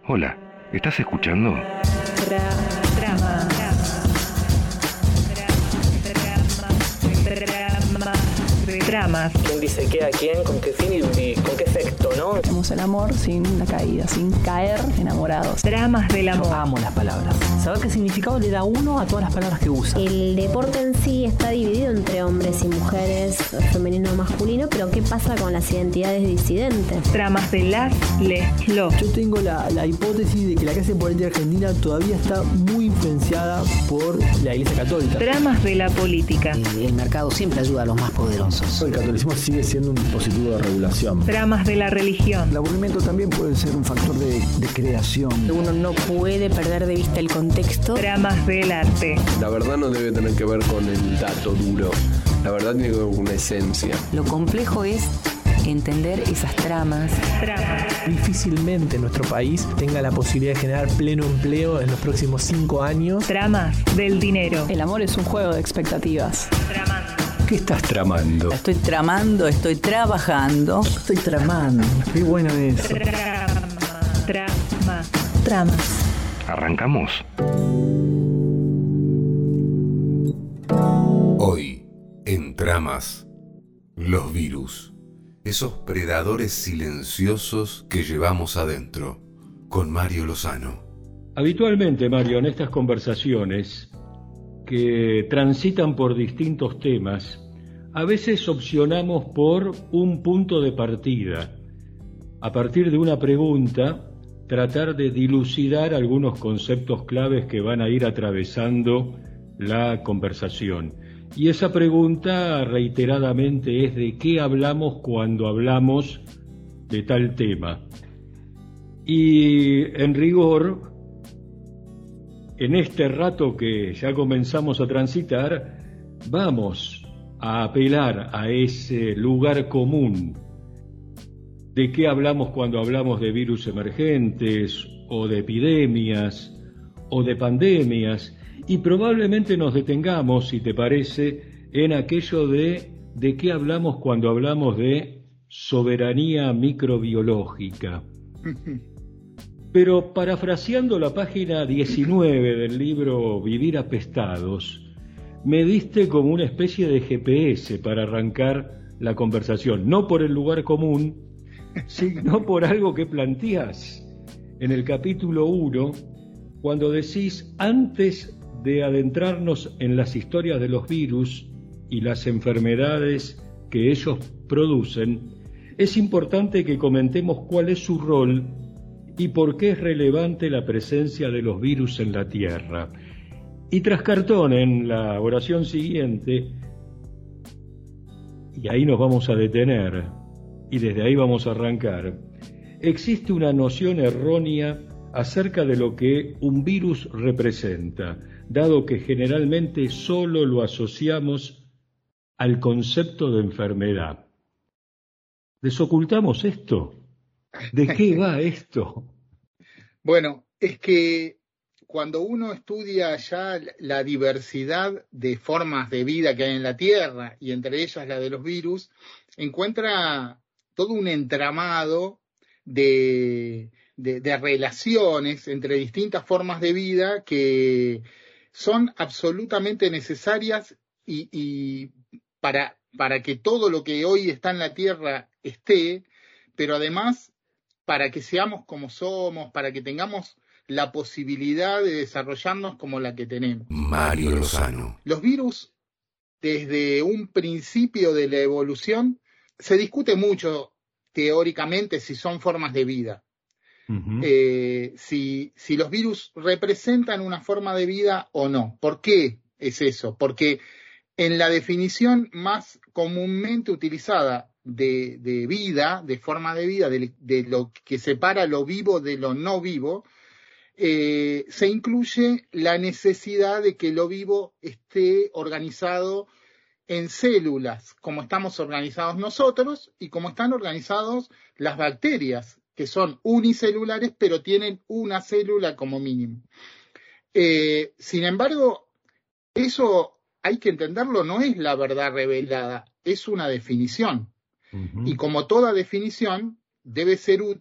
Hola, ¿estás escuchando? Dramas. ¿Quién dice qué a quién? ¿Con qué fin y con qué efecto, no? Hacemos el amor sin la caída, sin caer enamorados. Dramas del amor. Yo amo las palabras. Saber qué significado le da uno a todas las palabras que usa. El deporte en sí está dividido entre hombres y mujeres, femenino o masculino, pero ¿qué pasa con las identidades disidentes? Dramas de los. Yo tengo la hipótesis de que la clase política argentina todavía está muy influenciada por la Iglesia Católica. Dramas de la política. El mercado siempre ayuda a los más poderosos. El catolicismo sigue siendo un dispositivo de regulación. Dramas de la religión. El aburrimiento también puede ser un factor de creación. Uno no puede perder de vista el contexto. Dramas del arte. La verdad no debe tener que ver con el dato duro. La verdad tiene que ver con una esencia. Lo complejo es entender esas tramas. Difícilmente nuestro país tenga la posibilidad de generar pleno empleo en los próximos 5 años. Dramas del dinero. El amor es un juego de expectativas. ¿Qué estás tramando? Estoy tramando, estoy trabajando. Estoy tramando. Qué bueno eso. Tramas. ¿Arrancamos? Hoy, en Tramas, los virus. Esos predadores silenciosos que llevamos adentro. Con Mario Lozano. Habitualmente, Mario, en estas conversaciones que transitan por distintos temas, a veces opcionamos por un punto de partida. A partir de una pregunta, tratar de dilucidar algunos conceptos claves que van a ir atravesando la conversación. Y esa pregunta reiteradamente es: ¿de qué hablamos cuando hablamos de tal tema? Y en rigor, en este rato que ya comenzamos a transitar, vamos a apelar a ese lugar común. ¿De qué hablamos cuando hablamos de virus emergentes, o de epidemias, o de pandemias? Y probablemente nos detengamos, si te parece, en aquello de qué hablamos cuando hablamos de soberanía microbiológica. Pero parafraseando la página 19 del libro Vivir apestados, me diste como una especie de GPS para arrancar la conversación, no por el lugar común, sino por algo que planteás en el capítulo 1, cuando decís: antes de adentrarnos en las historias de los virus y las enfermedades que ellos producen, es importante que comentemos cuál es su rol y por qué es relevante la presencia de los virus en la Tierra. Y tras cartón, en la oración siguiente, y ahí nos vamos a detener, y desde ahí vamos a arrancar, existe una noción errónea acerca de lo que un virus representa, dado que generalmente solo lo asociamos al concepto de enfermedad. ¿Desocultamos esto? ¿De qué va esto? Bueno, es que cuando uno estudia ya la diversidad de formas de vida que hay en la Tierra, y entre ellas la de los virus, encuentra todo un entramado de relaciones entre distintas formas de vida que son absolutamente necesarias y para que todo lo que hoy está en la Tierra esté, pero además para que seamos como somos, para que tengamos la posibilidad de desarrollarnos como la que tenemos. Mario Lozano. Los virus, desde un principio de la evolución, se discute mucho teóricamente si son formas de vida. Uh-huh. Si los virus representan una forma de vida o no. ¿Por qué es eso? Porque en la definición más comúnmente utilizada de vida, de forma de vida, de lo que separa lo vivo de lo no vivo, se incluye la necesidad de que lo vivo esté organizado en células, como estamos organizados nosotros y como están organizados las bacterias, que son unicelulares, pero tienen una célula como mínimo. Sin embargo, eso hay que entenderlo, no es la verdad revelada, es una definición. Uh-huh. Y como toda definición, debe ser útil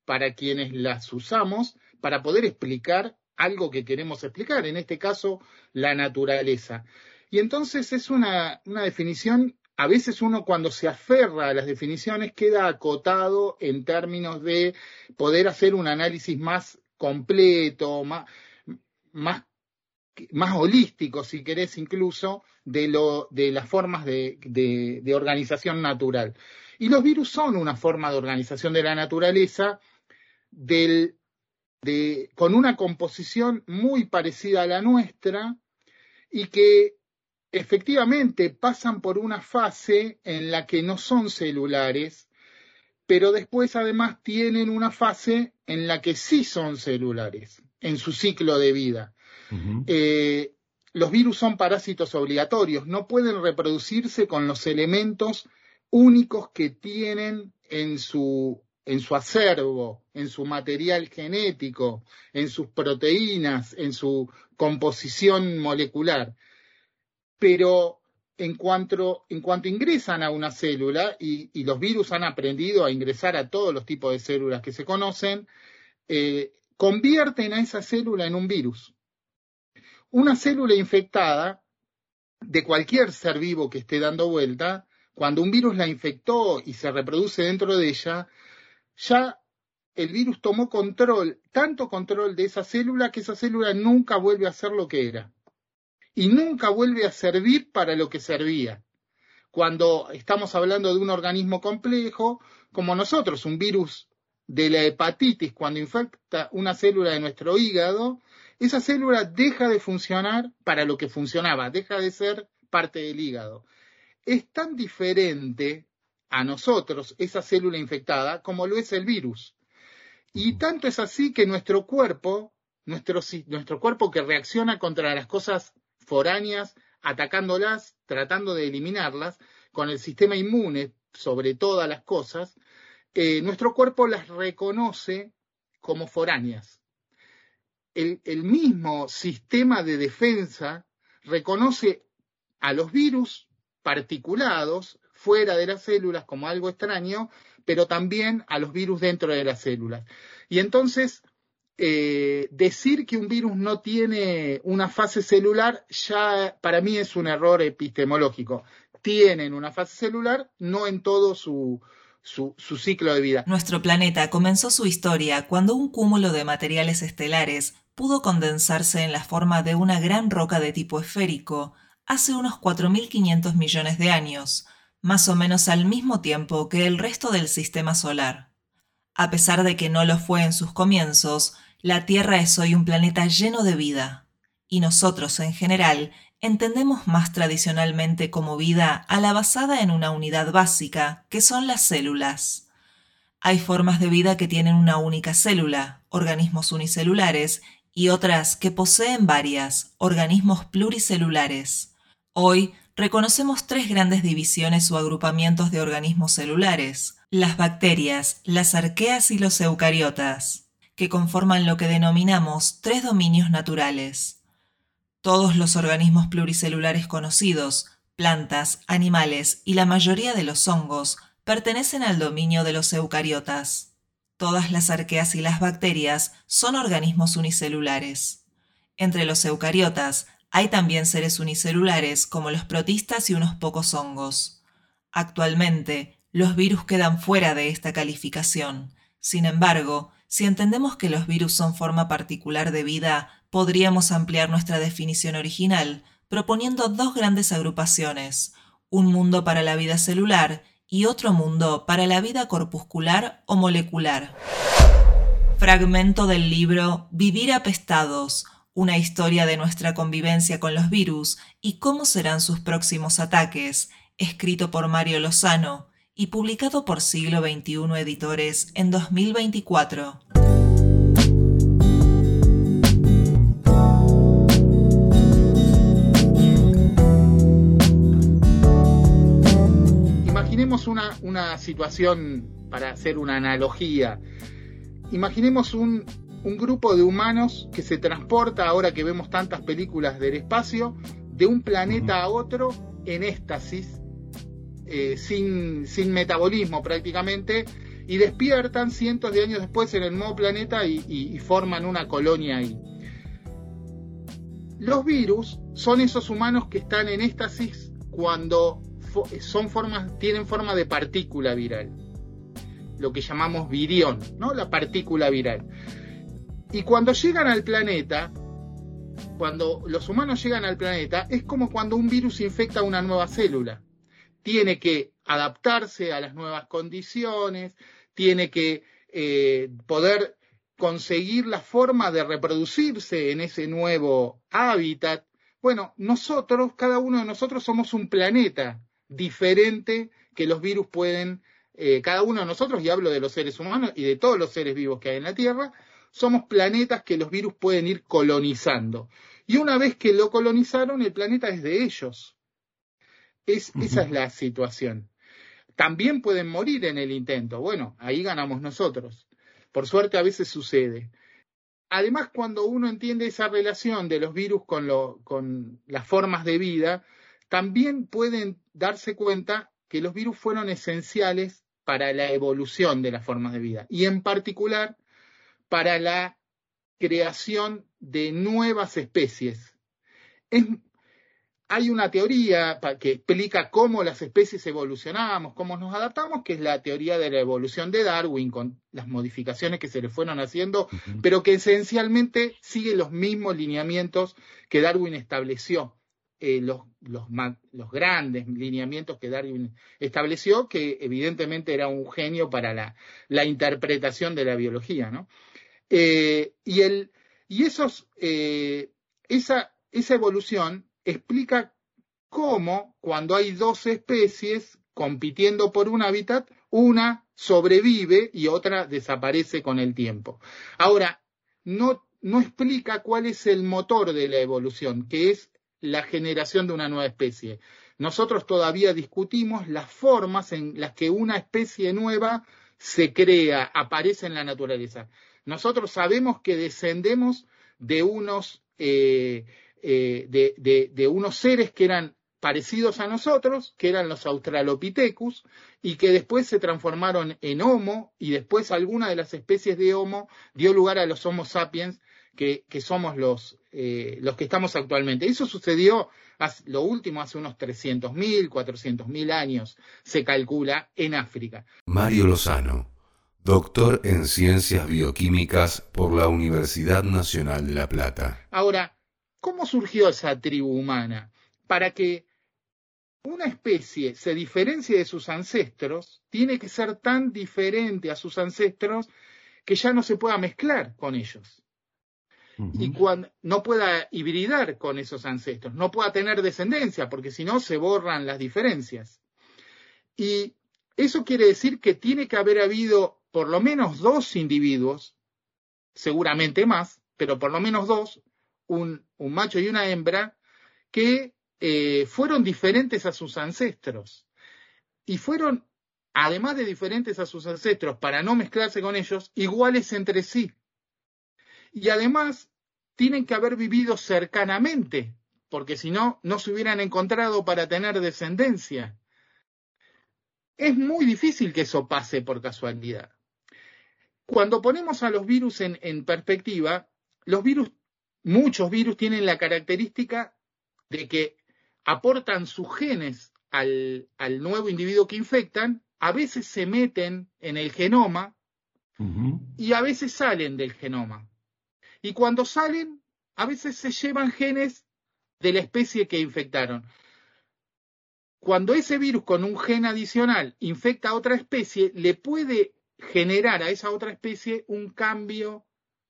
para quienes las usamos para poder explicar algo que queremos explicar, en este caso la naturaleza. Y entonces es una definición, a veces uno cuando se aferra a las definiciones queda acotado en términos de poder hacer un análisis más completo, más holístico, si querés, incluso, de las formas de organización natural. Y los virus son una forma de organización de la naturaleza con una composición muy parecida a la nuestra y que efectivamente pasan por una fase en la que no son celulares, pero después además tienen una fase en la que sí son celulares, en su ciclo de vida. Uh-huh. Los virus son parásitos obligatorios, no pueden reproducirse con los elementos únicos que tienen en su acervo, en su material genético, en sus proteínas, en su composición molecular. Pero en cuanto ingresan a una célula, y los virus han aprendido a ingresar a todos los tipos de células que se conocen, convierten a esa célula en un virus. Una célula infectada de cualquier ser vivo que esté dando vuelta, cuando un virus la infectó y se reproduce dentro de ella, ya el virus tomó tanto control de esa célula que esa célula nunca vuelve a ser lo que era. Y nunca vuelve a servir para lo que servía. Cuando estamos hablando de un organismo complejo, como nosotros, un virus de la hepatitis, cuando infecta una célula de nuestro hígado, esa célula deja de funcionar para lo que funcionaba, deja de ser parte del hígado. Es tan diferente a nosotros esa célula infectada como lo es el virus. Y tanto es así que nuestro cuerpo que reacciona contra las cosas foráneas, atacándolas, tratando de eliminarlas, con el sistema inmune sobre todas las cosas, nuestro cuerpo las reconoce como foráneas. El mismo sistema de defensa reconoce a los virus particulados fuera de las células como algo extraño, pero también a los virus dentro de las células. Y entonces, decir que un virus no tiene una fase celular ya para mí es un error epistemológico. Tienen una fase celular, no en todo su ciclo de vida. Nuestro planeta comenzó su historia cuando un cúmulo de materiales estelares pudo condensarse en la forma de una gran roca de tipo esférico hace unos 4.500 millones de años, más o menos al mismo tiempo que el resto del sistema solar. A pesar de que no lo fue en sus comienzos, la Tierra es hoy un planeta lleno de vida, y nosotros en general entendemos más tradicionalmente como vida a la basada en una unidad básica, que son las células. Hay formas de vida que tienen una única célula, organismos unicelulares, y otras que poseen varias, organismos pluricelulares. Hoy reconocemos 3 grandes divisiones o agrupamientos de organismos celulares: las bacterias, las arqueas y los eucariotas, que conforman lo que denominamos 3 dominios naturales. Todos los organismos pluricelulares conocidos, plantas, animales y la mayoría de los hongos, pertenecen al dominio de los eucariotas. Todas las arqueas y las bacterias son organismos unicelulares. Entre los eucariotas hay también seres unicelulares como los protistas y unos pocos hongos. Actualmente, los virus quedan fuera de esta calificación. Sin embargo, si entendemos que los virus son forma particular de vida, podríamos ampliar nuestra definición original proponiendo 2 grandes agrupaciones: un mundo para la vida celular y otro mundo para la vida corpuscular o molecular. Fragmento del libro Vivir apestados, una historia de nuestra convivencia con los virus y cómo serán sus próximos ataques, escrito por Mario Lozano y publicado por Siglo XXI Editores en 2024. Imaginemos una situación, para hacer una analogía. Imaginemos un grupo de humanos que se transporta, ahora que vemos tantas películas del espacio, de un planeta a otro en éxtasis, sin metabolismo prácticamente, y despiertan cientos de años después en el nuevo planeta y forman una colonia ahí. Los virus son esos humanos que están en éxtasis cuando tienen forma de partícula viral, lo que llamamos virión, ¿no? La partícula viral. Y cuando llegan al planeta, cuando los humanos llegan al planeta, es como cuando un virus infecta una nueva célula. Tiene que adaptarse a las nuevas condiciones, tiene que poder conseguir la forma de reproducirse en ese nuevo hábitat. Bueno, nosotros, cada uno de nosotros somos un planeta diferente que los virus pueden, cada uno de nosotros, y hablo de los seres humanos y de todos los seres vivos que hay en la Tierra, somos planetas que los virus pueden ir colonizando. Y una vez que lo colonizaron, el planeta es de ellos. Esa es la situación. También pueden morir en el intento. Bueno, ahí ganamos nosotros. Por suerte a veces sucede. Además, cuando uno entiende esa relación de los virus con las formas de vida, también pueden darse cuenta que los virus fueron esenciales para la evolución de las formas de vida, y en particular para la creación de nuevas especies. Hay una teoría que explica cómo las especies evolucionamos, cómo nos adaptamos, que es la teoría de la evolución de Darwin, con las modificaciones que se le fueron haciendo, pero que esencialmente sigue los mismos lineamientos que Darwin estableció, los grandes lineamientos que Darwin estableció, que evidentemente era un genio para la interpretación de la biología, ¿no? Esa evolución explica cómo, cuando hay dos especies compitiendo por un hábitat, una sobrevive y otra desaparece con el tiempo. Ahora, no explica cuál es el motor de la evolución, que es la generación de una nueva especie. Nosotros todavía discutimos las formas en las que una especie nueva se crea, aparece en la naturaleza. Nosotros sabemos que descendemos de unos unos seres que eran parecidos a nosotros, que eran los Australopithecus, y que después se transformaron en Homo, y después alguna de las especies de Homo dio lugar a los Homo sapiens, que somos los que estamos actualmente. Eso sucedió, lo último, hace unos 300.000, 400.000 años, se calcula, en África. Mario Lozano, doctor en Ciencias Bioquímicas por la Universidad Nacional de La Plata. Ahora, ¿cómo surgió esa tribu humana? Para que una especie se diferencie de sus ancestros, tiene que ser tan diferente a sus ancestros que ya no se pueda mezclar con ellos. Y cuando no pueda hibridar con esos ancestros, no pueda tener descendencia, porque si no se borran las diferencias. Y eso quiere decir que tiene que haber habido por lo menos dos individuos, seguramente más, pero por lo menos dos, un macho y una hembra, que fueron diferentes a sus ancestros. Y fueron, además de diferentes a sus ancestros, para no mezclarse con ellos, iguales entre sí. Y además tienen que haber vivido cercanamente, porque si no, no se hubieran encontrado para tener descendencia. Es muy difícil que eso pase por casualidad. Cuando ponemos a los virus en perspectiva, muchos virus tienen la característica de que aportan sus genes al nuevo individuo que infectan, a veces se meten en el genoma y a veces salen del genoma. Y cuando salen, a veces se llevan genes de la especie que infectaron. Cuando ese virus con un gen adicional infecta a otra especie, le puede generar a esa otra especie un cambio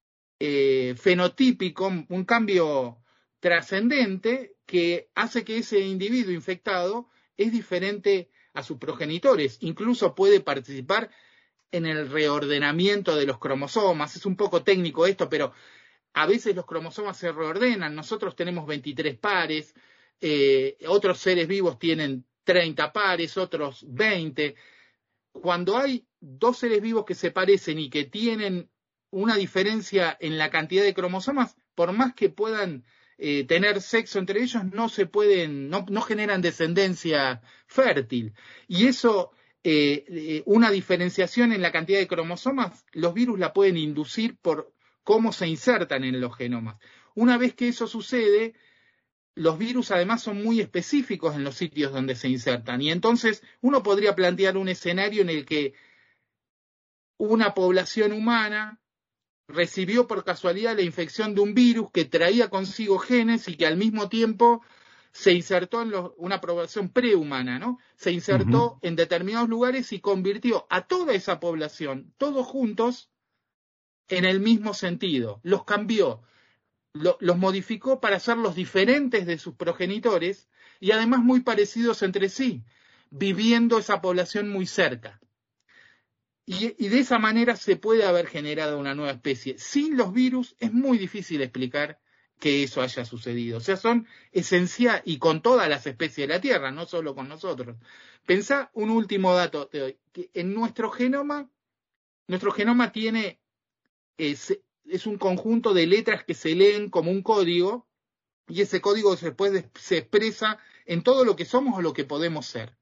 fenotípico, un cambio trascendente que hace que ese individuo infectado es diferente a sus progenitores. Incluso puede participar en el reordenamiento de los cromosomas. Es un poco técnico esto, pero a veces los cromosomas se reordenan. Nosotros tenemos 23 pares, otros seres vivos tienen 30 pares, otros 20. Cuando hay dos seres vivos que se parecen y que tienen una diferencia en la cantidad de cromosomas, por más que puedan tener sexo entre ellos, no generan descendencia fértil. Y eso una diferenciación en la cantidad de cromosomas, los virus la pueden inducir por cómo se insertan en los genomas. Una vez que eso sucede, los virus además son muy específicos en los sitios donde se insertan. Y entonces uno podría plantear un escenario en el que una población humana recibió por casualidad la infección de un virus que traía consigo genes y que al mismo tiempo se insertó en una población prehumana, ¿no? Se insertó en determinados lugares y convirtió a toda esa población, todos juntos, en el mismo sentido. Los cambió, los modificó para hacerlos diferentes de sus progenitores y además muy parecidos entre sí, viviendo esa población muy cerca. Y de esa manera se puede haber generado una nueva especie. Sin los virus es muy difícil explicar que eso haya sucedido. O sea, son esenciales, y con todas las especies de la Tierra, no solo con nosotros. Pensá un último dato de hoy, que en nuestro genoma tiene, es un conjunto de letras que se leen como un código, y ese código después se expresa en todo lo que somos o lo que podemos ser.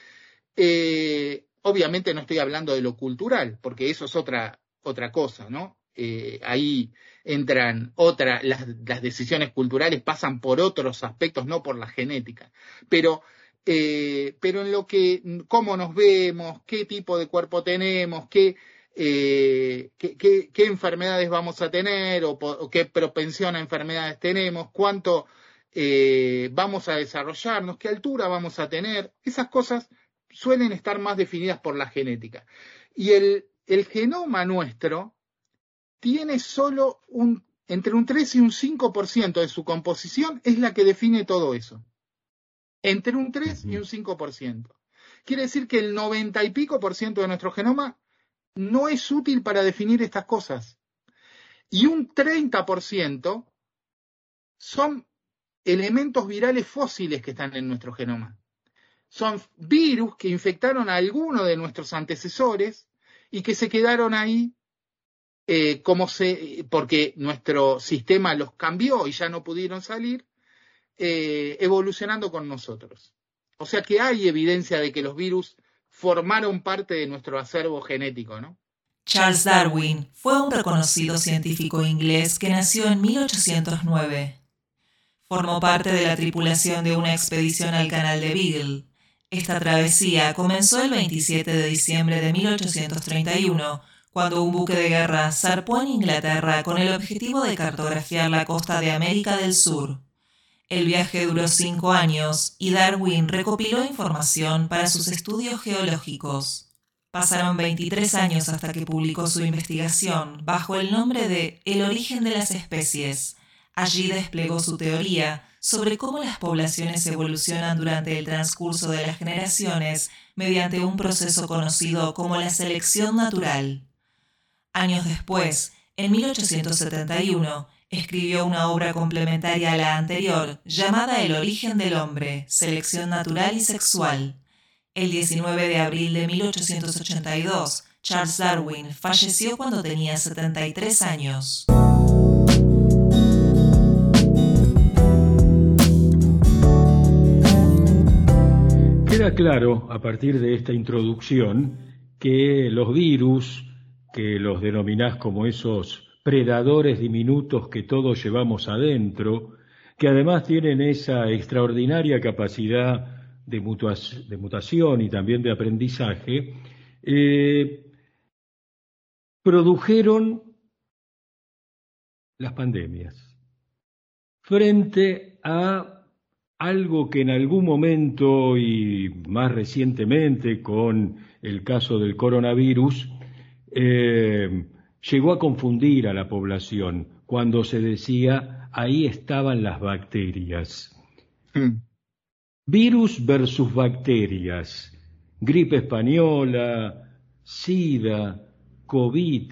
Obviamente no estoy hablando de lo cultural, porque eso es otra cosa, ¿no? Ahí entran las decisiones culturales pasan por otros aspectos, no por la genética. Pero en lo que, cómo nos vemos, qué tipo de cuerpo tenemos, qué enfermedades vamos a tener o qué propensión a enfermedades tenemos, cuánto vamos a desarrollarnos, qué altura vamos a tener, esas cosas suelen estar más definidas por la genética. Y el genoma nuestro tiene solo entre un 3 y un 5% de su composición es la que define todo eso. Entre un 3 y un 5%. Quiere decir que el 90 y pico % de nuestro genoma no es útil para definir estas cosas. Y un 30% son elementos virales fósiles que están en nuestro genoma. Son virus que infectaron a alguno de nuestros antecesores y que se quedaron ahí porque nuestro sistema los cambió y ya no pudieron salir, evolucionando con nosotros. O sea que hay evidencia de que los virus formaron parte de nuestro acervo genético, ¿no? Charles Darwin fue un reconocido científico inglés que nació en 1809. Formó parte de la tripulación de una expedición al Canal de Beagle. Esta travesía comenzó el 27 de diciembre de 1831, cuando un buque de guerra zarpó en Inglaterra con el objetivo de cartografiar la costa de América del Sur. El viaje duró 5 años y Darwin recopiló información para sus estudios geológicos. Pasaron 23 años hasta que publicó su investigación bajo el nombre de El origen de las especies. Allí desplegó su teoría sobre cómo las poblaciones evolucionan durante el transcurso de las generaciones mediante un proceso conocido como la selección natural. Años después, en 1871, escribió una obra complementaria a la anterior llamada El origen del hombre, selección natural y sexual. El 19 de abril de 1882, Charles Darwin falleció cuando tenía 73 años. Queda claro, a partir de esta introducción, que los virus, que los denominás como esos predadores diminutos que todos llevamos adentro, que además tienen esa extraordinaria capacidad de mutación y también de aprendizaje, produjeron las pandemias frente a algo que en algún momento y más recientemente con el caso del coronavirus llegó a confundir a la población cuando se decía ahí estaban las bacterias. Virus versus bacterias, gripe española, SIDA, COVID.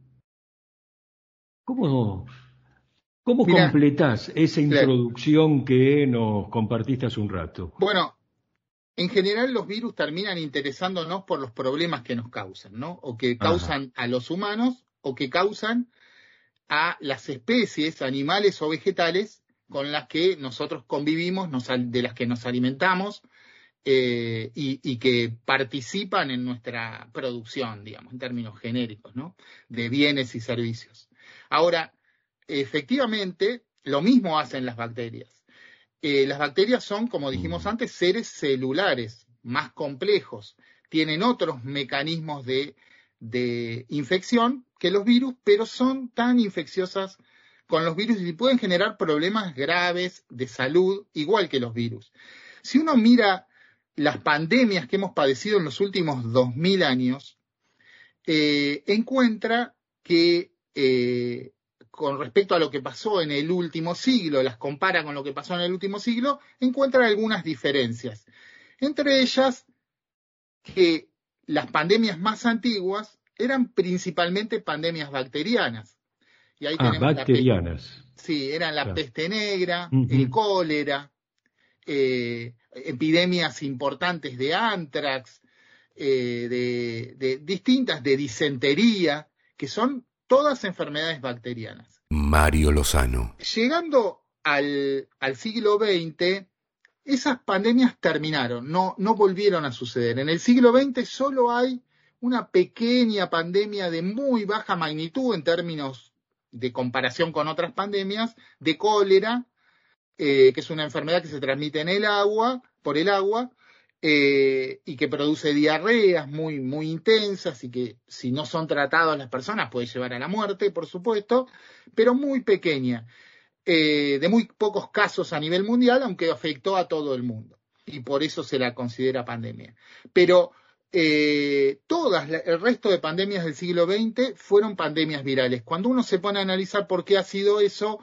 ¿Cómo completás esa introducción que nos compartiste hace un rato? Bueno, en general los virus terminan interesándonos por los problemas que nos causan, ¿no? O que causan a los humanos o que causan a las especies, animales o vegetales con las que nosotros convivimos, de las que nos alimentamos, y que participan en nuestra producción, digamos, en términos genéricos, ¿no? De bienes y servicios. Ahora, efectivamente, lo mismo hacen las bacterias. Las bacterias son, como dijimos antes, seres celulares, más complejos. Tienen otros mecanismos de infección que los virus, pero son tan infecciosas con los virus y pueden generar problemas graves de salud, igual que los virus. Si uno mira las pandemias que hemos padecido en los últimos 2000 años, encuentra que con respecto a lo que pasó en el último siglo, las compara con lo que pasó en el último siglo, encuentra algunas diferencias. Entre ellas, que las pandemias más antiguas eran principalmente pandemias bacterianas. Y ahí tenemos bacterianas. Sí, eran la peste negra, el cólera, epidemias importantes de ántrax, de distintas, de disentería, que son todas enfermedades bacterianas. Mario Lozano. Llegando al siglo XX, esas pandemias terminaron, no volvieron a suceder. En el siglo XX solo hay una pequeña pandemia de muy baja magnitud en términos de comparación con otras pandemias, de cólera, que es una enfermedad que se transmite en el agua, por el agua, y que produce diarreas muy, muy intensas y que si no son tratadas las personas puede llevar a la muerte, por supuesto, pero muy pequeña, de muy pocos casos a nivel mundial, aunque afectó a todo el mundo, y por eso se la considera pandemia. Pero el resto de pandemias del siglo XX fueron pandemias virales. Cuando uno se pone a analizar por qué ha sido eso,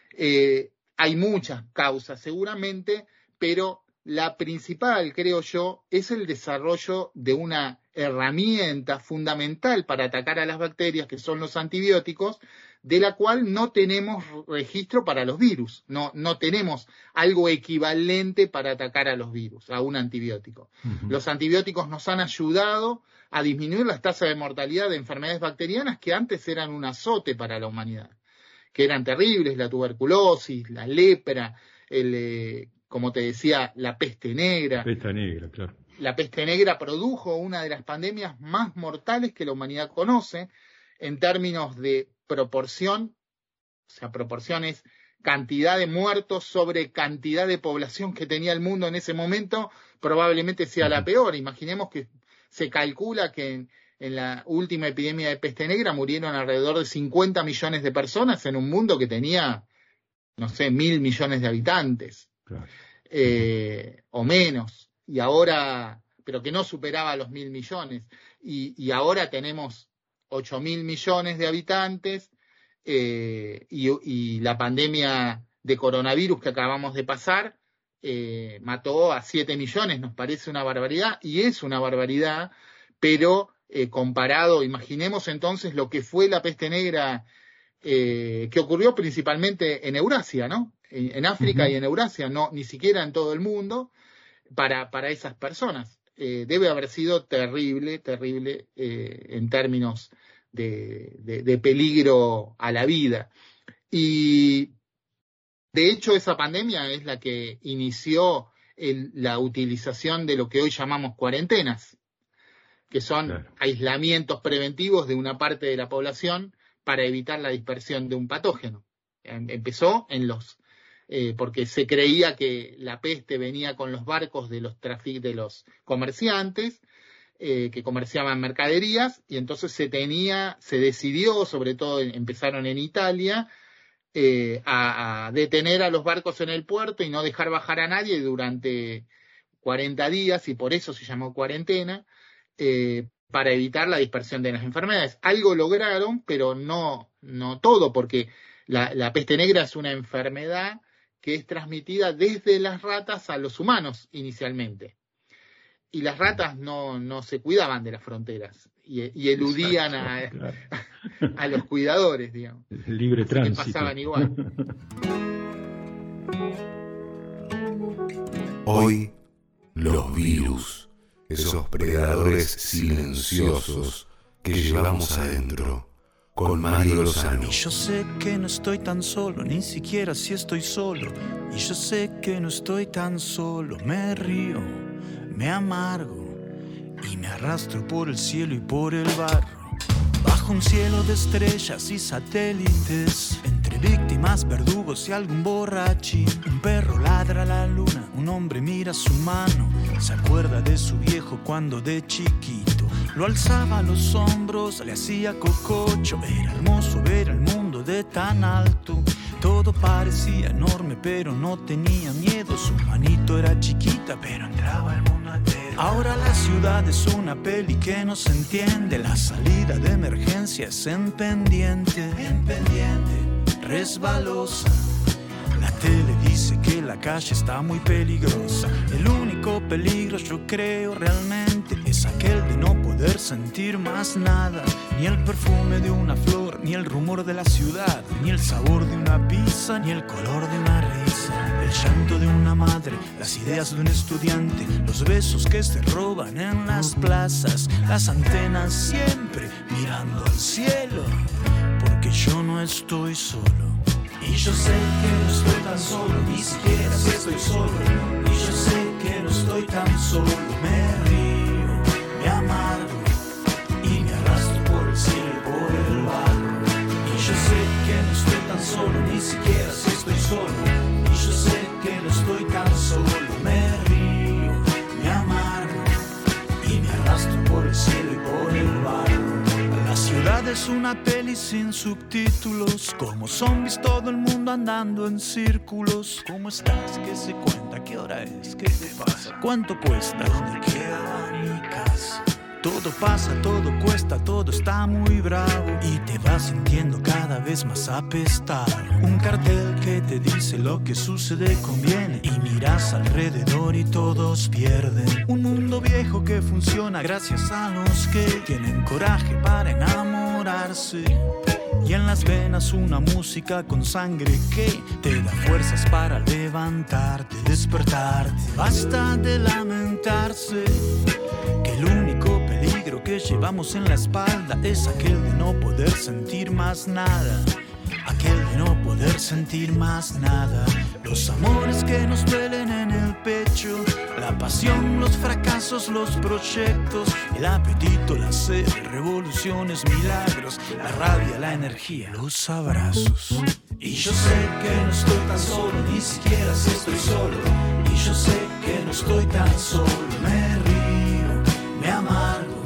hay muchas causas seguramente, pero la principal, creo yo, es el desarrollo de una herramienta fundamental para atacar a las bacterias, que son los antibióticos, de la cual no tenemos registro para los virus. No tenemos algo equivalente para atacar a los virus, a un antibiótico. Los antibióticos nos han ayudado a disminuir las tasas de mortalidad de enfermedades bacterianas que antes eran un azote para la humanidad, que eran terribles, la tuberculosis, la lepra, como te decía, la peste negra. Peste negra, claro. La peste negra produjo una de las pandemias más mortales que la humanidad conoce en términos de proporción, o sea, proporción es cantidad de muertos sobre cantidad de población que tenía el mundo en ese momento, probablemente sea la peor. Imaginemos que se calcula que en la última epidemia de peste negra murieron alrededor de 50 millones de personas en un mundo que tenía, no sé, 1.000 millones de habitantes. Claro. O menos, y ahora, pero que no superaba los 1.000 millones, y ahora tenemos 8.000 millones de habitantes, y la pandemia de coronavirus que acabamos de pasar mató a 7 millones, nos parece una barbaridad, y es una barbaridad, pero comparado, imaginemos entonces lo que fue la peste negra, que ocurrió principalmente en Eurasia, ¿no? En África y en Eurasia, no, ni siquiera en todo el mundo, para esas personas. Debe haber sido terrible en términos de peligro a la vida. Y de hecho esa pandemia es la que inició la utilización de lo que hoy llamamos cuarentenas, que son aislamientos preventivos de una parte de la población para evitar la dispersión de un patógeno. Empezó porque se creía que la peste venía con los barcos de los comerciantes que comerciaban mercaderías, y entonces se decidió, sobre todo empezaron en Italia, a detener a los barcos en el puerto y no dejar bajar a nadie durante 40 días, y por eso se llamó cuarentena, para evitar la dispersión de las enfermedades. Algo lograron, pero no todo, porque la peste negra es una enfermedad que es transmitida desde las ratas a los humanos inicialmente. Y las ratas no se cuidaban de las fronteras y eludían a los cuidadores, digamos. El libre tránsito. Que pasaban igual. Hoy, los virus, esos predadores silenciosos que llevamos adentro. Con Mario Lozano. Y yo sé que no estoy tan solo, ni siquiera si estoy solo. Y yo sé que no estoy tan solo. Me río, me amargo y me arrastro por el cielo y por el barro. Bajo un cielo de estrellas y satélites, entre víctimas, verdugos y algún borrachín. Un perro ladra a la luna, un hombre mira su mano, se acuerda de su viejo cuando de chiquito lo alzaba a los hombros, le hacía cococho. Era hermoso ver el mundo de tan alto. Todo parecía enorme pero no tenía miedo. Su manito era chiquita pero entraba el mundo entero. Ahora la ciudad es una peli que no se entiende. La salida de emergencia es en pendiente, resbalosa. La tele dice que la calle está muy peligrosa. El único peligro, yo creo realmente, es aquel de no poder sentir más nada. Ni el perfume de una flor, ni el rumor de la ciudad, ni el sabor de una pizza, ni el color de una risa. El llanto de una madre, las ideas de un estudiante, los besos que se roban en las plazas, las antenas siempre mirando al cielo, porque yo no estoy solo. Y yo sé que no estoy tan solo, ni siquiera si estoy solo. Y yo sé que no estoy tan solo. Me río, me amargo y me arrastro por el cielo y por el barro. Y yo sé que no estoy tan solo, ni siquiera si estoy solo. Y yo sé que no estoy tan solo. Me río, me amargo y me arrastro por el cielo y por el barro. La ciudad es una peli sin subtítulos, como zombies todo el mundo andando en círculos. ¿Cómo estás? ¿Qué se cuenta? ¿Qué hora es? ¿Qué te pasa? ¿Cuánto cuesta? ¿Dónde queda mi casa? Todo pasa, todo cuesta, todo está muy bravo y te vas sintiendo cada vez más apestado. Un cartel que te dice lo que sucede conviene y miras alrededor y todos pierden. Un mundo viejo que funciona gracias a los que tienen coraje para enamorarse. Y en las venas una música con sangre que te da fuerzas para levantarte, despertarte. Basta de lamentarse, que el único peligro que llevamos en la espalda es aquel de no poder sentir más nada. Aquel de no poder sentir más nada. Los amores que nos duelen en el pecho, la pasión, los fracasos, los proyectos, el apetito, la sed, revoluciones, milagros, la rabia, la energía, los abrazos. Y yo sé que no estoy tan solo, ni siquiera si estoy solo. Y yo sé que no estoy tan solo. Me río, me amargo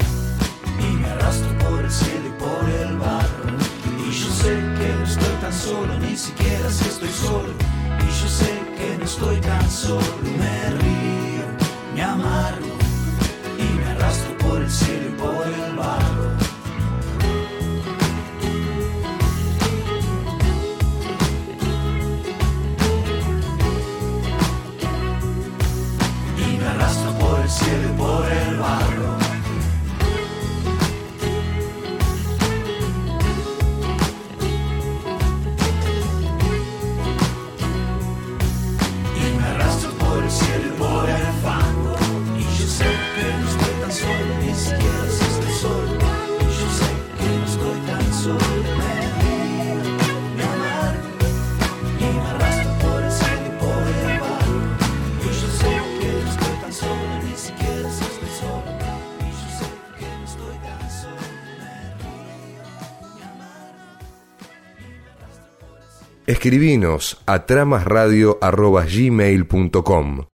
y me arrastro por el cielo y por el barro. Y yo sé que no estoy tan solo, ni siquiera si estoy solo. Y yo sé que no estoy tan solo. Me río, me amargo y me arrastro por el cielo y por el barro. Y me arrastro por el cielo y por el barro. Escribinos a tramasradio@gmail.com.